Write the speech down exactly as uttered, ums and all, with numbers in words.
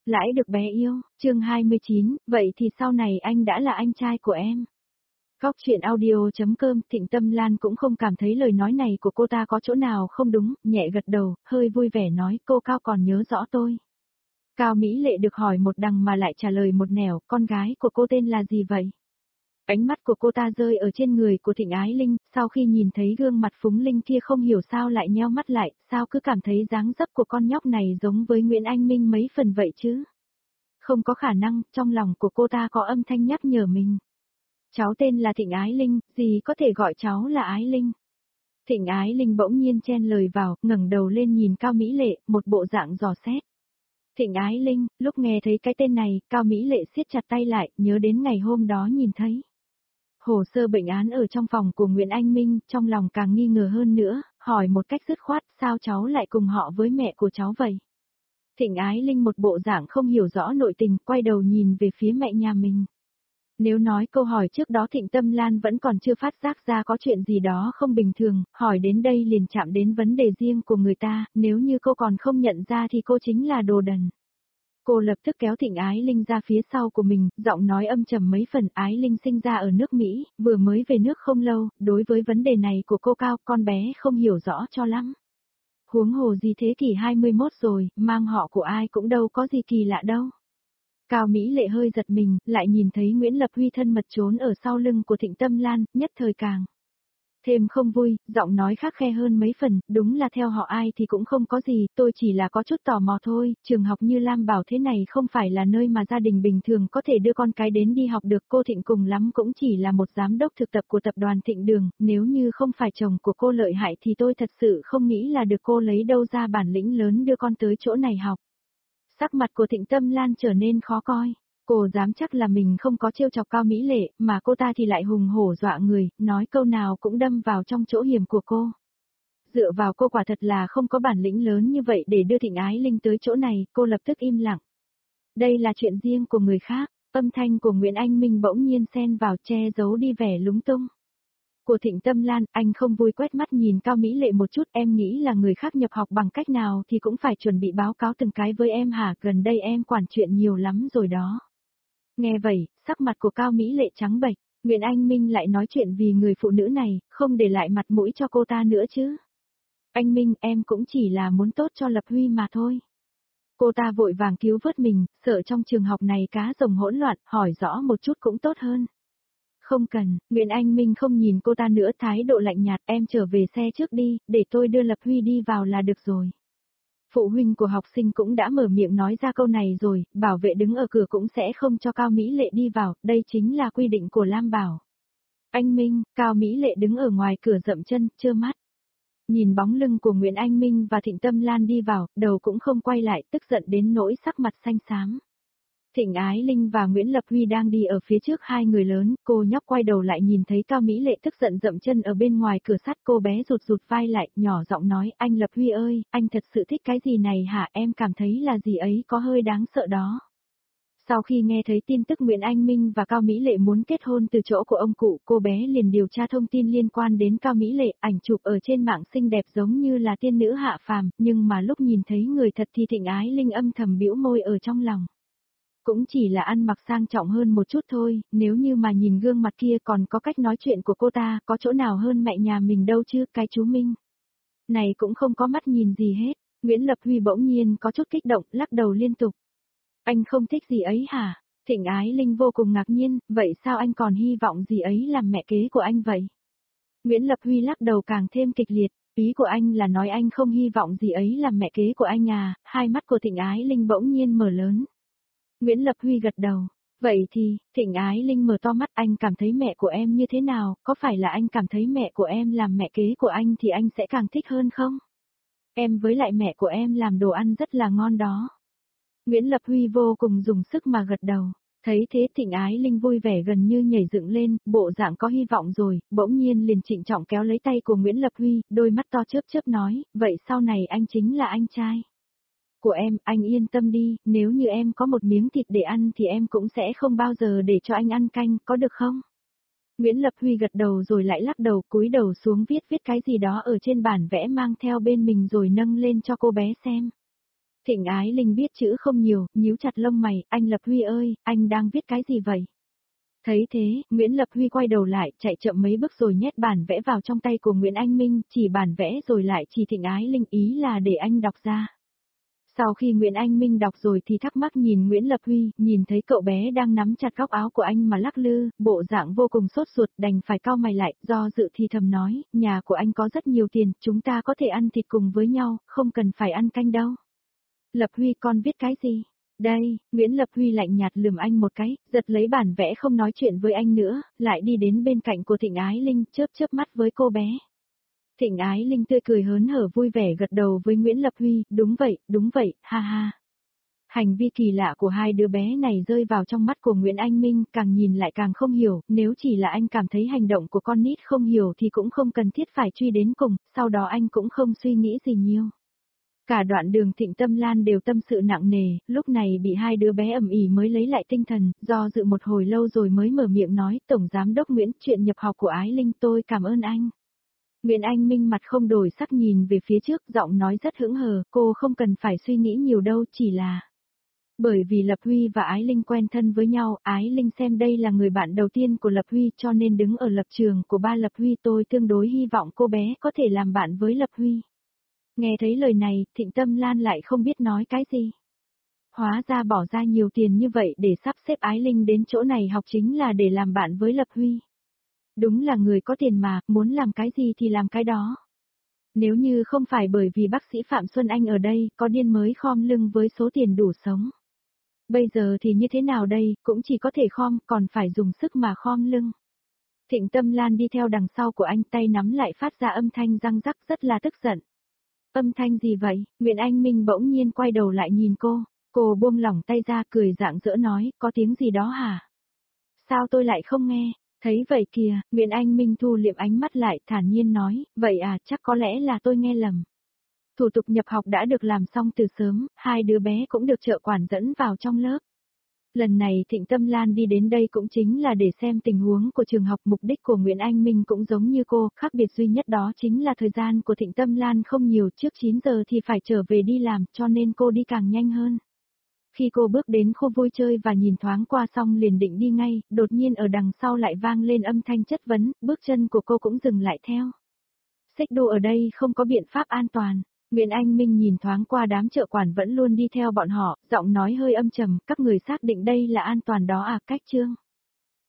Lãi được bé yêu, chương hai mươi chín, vậy thì sau này anh đã là anh trai của em. Góc truyện audio.com, Thịnh Tâm Lan cũng không cảm thấy lời nói này của cô ta có chỗ nào không đúng, nhẹ gật đầu, hơi vui vẻ nói cô Cao còn nhớ rõ tôi. Cao Mỹ Lệ được hỏi một đằng mà lại trả lời một nẻo, con gái của cô tên là gì vậy? Ánh mắt của cô ta rơi ở trên người của Thịnh Ái Linh, sau khi nhìn thấy gương mặt phúng linh kia không hiểu sao lại nheo mắt lại, sao cứ cảm thấy dáng dấp của con nhóc này giống với Nguyễn Anh Minh mấy phần vậy chứ? Không có khả năng, trong lòng của cô ta có âm thanh nhắc nhở mình. Cháu tên là Thịnh Ái Linh, gì có thể gọi cháu là Ái Linh? Thịnh Ái Linh bỗng nhiên chen lời vào, ngẩng đầu lên nhìn Cao Mỹ Lệ, một bộ dạng dò xét. Thịnh Ái Linh, lúc nghe thấy cái tên này, Cao Mỹ Lệ siết chặt tay lại, nhớ đến ngày hôm đó nhìn thấy hồ sơ bệnh án ở trong phòng của Nguyễn Anh Minh, trong lòng càng nghi ngờ hơn nữa, hỏi một cách dứt khoát, sao cháu lại cùng họ với mẹ của cháu vậy? Thịnh Ái Linh một bộ dạng không hiểu rõ nội tình, quay đầu nhìn về phía mẹ nhà mình. Nếu nói câu hỏi trước đó Thịnh Tâm Lan vẫn còn chưa phát giác ra có chuyện gì đó không bình thường, hỏi đến đây liền chạm đến vấn đề riêng của người ta, nếu như cô còn không nhận ra thì cô chính là đồ đần. Cô lập tức kéo Thịnh Ái Linh ra phía sau của mình, giọng nói âm trầm mấy phần. Ái Linh sinh ra ở nước Mỹ, vừa mới về nước không lâu, đối với vấn đề này của cô Cao, con bé không hiểu rõ cho lắm. Huống hồ gì thế kỷ hai mươi mốt rồi, mang họ của ai cũng đâu có gì kỳ lạ đâu. Cao Mỹ Lệ hơi giật mình, lại nhìn thấy Nguyễn Lập Huy thân mật trốn ở sau lưng của Thịnh Tâm Lan, nhất thời càng thêm không vui, giọng nói khắc khe hơn mấy phần, đúng là theo họ ai thì cũng không có gì, tôi chỉ là có chút tò mò thôi, trường học như Lam Bảo thế này không phải là nơi mà gia đình bình thường có thể đưa con cái đến đi học được, cô Thịnh cùng lắm cũng chỉ là một giám đốc thực tập của tập đoàn Thịnh Đường, nếu như không phải chồng của cô lợi hại thì tôi thật sự không nghĩ là được cô lấy đâu ra bản lĩnh lớn đưa con tới chỗ này học. Sắc mặt của Thịnh Tâm Lan trở nên khó coi. Cô dám chắc là mình không có trêu chọc Cao Mỹ Lệ, mà cô ta thì lại hùng hổ dọa người, nói câu nào cũng đâm vào trong chỗ hiểm của cô. Dựa vào cô quả thật là không có bản lĩnh lớn như vậy để đưa Thịnh Ái Linh tới chỗ này, cô lập tức im lặng. Đây là chuyện riêng của người khác, âm thanh của Nguyễn Anh Minh bỗng nhiên xen vào che giấu đi vẻ lúng tung. Của Thịnh Tâm Lan, anh không vui quét mắt nhìn Cao Mỹ Lệ một chút, em nghĩ là người khác nhập học bằng cách nào thì cũng phải chuẩn bị báo cáo từng cái với em hả, gần đây em quản chuyện nhiều lắm rồi đó. Nghe vậy, sắc mặt của Cao Mỹ Lệ trắng bệch, Nguyễn Anh Minh lại nói chuyện vì người phụ nữ này, không để lại mặt mũi cho cô ta nữa chứ. Anh Minh, em cũng chỉ là muốn tốt cho Lập Huy mà thôi. Cô ta vội vàng cứu vớt mình, sợ trong trường học này cá rồng hỗn loạn, hỏi rõ một chút cũng tốt hơn. Không cần, Nguyễn Anh Minh không nhìn cô ta nữa, thái độ lạnh nhạt, em trở về xe trước đi, để tôi đưa Lập Huy đi vào là được rồi. Phụ huynh của học sinh cũng đã mở miệng nói ra câu này rồi, bảo vệ đứng ở cửa cũng sẽ không cho Cao Mỹ Lệ đi vào, đây chính là quy định của Lam Bảo. Anh Minh, Cao Mỹ Lệ đứng ở ngoài cửa dậm chân, trơ mắt. Nhìn bóng lưng của Nguyễn Anh Minh và Thịnh Tâm Lan đi vào, đầu cũng không quay lại, tức giận đến nỗi sắc mặt xanh xám. Thịnh Ái Linh và Nguyễn Lập Huy đang đi ở phía trước hai người lớn, cô nhóc quay đầu lại nhìn thấy Cao Mỹ Lệ tức giận dậm chân ở bên ngoài cửa sắt, cô bé rụt rụt vai lại, nhỏ giọng nói, anh Lập Huy ơi, anh thật sự thích cái gì này hả, em cảm thấy là gì ấy có hơi đáng sợ đó. Sau khi nghe thấy tin tức Nguyễn Anh Minh và Cao Mỹ Lệ muốn kết hôn từ chỗ của ông cụ, cô bé liền điều tra thông tin liên quan đến Cao Mỹ Lệ, ảnh chụp ở trên mạng xinh đẹp giống như là tiên nữ hạ phàm, nhưng mà lúc nhìn thấy người thật thì Thịnh Ái Linh âm thầm bĩu môi ở trong lòng. Cũng chỉ là ăn mặc sang trọng hơn một chút thôi, nếu như mà nhìn gương mặt kia còn có cách nói chuyện của cô ta, có chỗ nào hơn mẹ nhà mình đâu chứ, cái chú Minh. Này cũng không có mắt nhìn gì hết, Nguyễn Lập Huy bỗng nhiên có chút kích động, lắc đầu liên tục. Anh không thích gì ấy hả? Thịnh Ái Linh vô cùng ngạc nhiên, vậy sao anh còn hy vọng gì ấy làm mẹ kế của anh vậy? Nguyễn Lập Huy lắc đầu càng thêm kịch liệt, ý của anh là nói anh không hy vọng gì ấy làm mẹ kế của anh à, hai mắt của Thịnh Ái Linh bỗng nhiên mở lớn. Nguyễn Lập Huy gật đầu, vậy thì, Thịnh Ái Linh mở to mắt, anh cảm thấy mẹ của em như thế nào, có phải là anh cảm thấy mẹ của em làm mẹ kế của anh thì anh sẽ càng thích hơn không? Em với lại mẹ của em làm đồ ăn rất là ngon đó. Nguyễn Lập Huy vô cùng dùng sức mà gật đầu, thấy thế Thịnh Ái Linh vui vẻ gần như nhảy dựng lên, bộ dạng có hy vọng rồi, bỗng nhiên liền trịnh trọng kéo lấy tay của Nguyễn Lập Huy, đôi mắt to chớp chớp nói, vậy sau này anh chính là anh trai của em, anh yên tâm đi, nếu như em có một miếng thịt để ăn thì em cũng sẽ không bao giờ để cho anh ăn canh, có được không? Nguyễn Lập Huy gật đầu rồi lại lắc đầu, cúi đầu xuống viết viết cái gì đó ở trên bản vẽ mang theo bên mình rồi nâng lên cho cô bé xem. Thịnh Ái Linh biết chữ không nhiều, nhíu chặt lông mày, anh Lập Huy ơi, anh đang viết cái gì vậy? Thấy thế, Nguyễn Lập Huy quay đầu lại, chạy chậm mấy bước rồi nhét bản vẽ vào trong tay của Nguyễn Anh Minh, chỉ bản vẽ rồi lại chỉ Thịnh Ái Linh, ý là để anh đọc ra. Sau khi Nguyễn Anh Minh đọc rồi thì thắc mắc nhìn Nguyễn Lập Huy, nhìn thấy cậu bé đang nắm chặt góc áo của anh mà lắc lư, bộ dạng vô cùng sốt ruột, đành phải cau mày lại, do dự thì thầm nói, nhà của anh có rất nhiều tiền, chúng ta có thể ăn thịt cùng với nhau, không cần phải ăn canh đâu. Lập Huy, con viết cái gì? Đây, Nguyễn Lập Huy lạnh nhạt lườm anh một cái, giật lấy bản vẽ không nói chuyện với anh nữa, lại đi đến bên cạnh của Thịnh Ái Linh, chớp chớp mắt với cô bé. Thịnh Ái Linh tươi cười hớn hở vui vẻ gật đầu với Nguyễn Lập Huy, đúng vậy, đúng vậy, ha ha. Hành vi kỳ lạ của hai đứa bé này rơi vào trong mắt của Nguyễn Anh Minh, càng nhìn lại càng không hiểu, nếu chỉ là anh cảm thấy hành động của con nít không hiểu thì cũng không cần thiết phải truy đến cùng, sau đó anh cũng không suy nghĩ gì nhiều. Cả đoạn đường Thịnh Tâm Lan đều tâm sự nặng nề, lúc này bị hai đứa bé ầm ĩ mới lấy lại tinh thần, do dự một hồi lâu rồi mới mở miệng nói, Tổng Giám Đốc Nguyễn, chuyện nhập học của Ái Linh tôi cảm ơn anh. Nguyễn Anh Minh mặt không đổi sắc nhìn về phía trước, giọng nói rất hững hờ, cô không cần phải suy nghĩ nhiều đâu, chỉ là... Bởi vì Lập Huy và Ái Linh quen thân với nhau, Ái Linh xem đây là người bạn đầu tiên của Lập Huy cho nên đứng ở lập trường của ba Lập Huy tôi tương đối hy vọng cô bé có thể làm bạn với Lập Huy. Nghe thấy lời này, Thịnh Tâm Lan lại không biết nói cái gì. Hóa ra bỏ ra nhiều tiền như vậy để sắp xếp Ái Linh đến chỗ này học chính là để làm bạn với Lập Huy. Đúng là người có tiền mà, muốn làm cái gì thì làm cái đó. Nếu như không phải bởi vì bác sĩ Phạm Xuân Anh ở đây, có điên mới khom lưng với số tiền đủ sống. Bây giờ thì như thế nào đây, cũng chỉ có thể khom, còn phải dùng sức mà khom lưng. Thịnh Tâm Lan đi theo đằng sau của anh, tay nắm lại phát ra âm thanh răng rắc rất là tức giận. Âm thanh gì vậy? Nguyễn Anh Minh bỗng nhiên quay đầu lại nhìn cô, cô buông lỏng tay ra cười rạng rỡ nói, có tiếng gì đó hả? Sao tôi lại không nghe? Thấy vậy kìa, Nguyễn Anh Minh thu liệm ánh mắt lại, thản nhiên nói, vậy à, chắc có lẽ là tôi nghe lầm. Thủ tục nhập học đã được làm xong từ sớm, hai đứa bé cũng được trợ quản dẫn vào trong lớp. Lần này Thịnh Tâm Lan đi đến đây cũng chính là để xem tình huống của trường học, mục đích của Nguyễn Anh Minh cũng giống như cô, khác biệt duy nhất đó chính là thời gian của Thịnh Tâm Lan không nhiều, trước chín giờ thì phải trở về đi làm, cho nên cô đi càng nhanh hơn. Khi cô bước đến khu vui chơi và nhìn thoáng qua xong liền định đi ngay, đột nhiên ở đằng sau lại vang lên âm thanh chất vấn, bước chân của cô cũng dừng lại theo. Xích đu ở đây không có biện pháp an toàn. Nguyễn Anh Minh nhìn thoáng qua đám trợ quản vẫn luôn đi theo bọn họ, giọng nói hơi âm trầm, các người xác định đây là an toàn đó à, Cách Trương.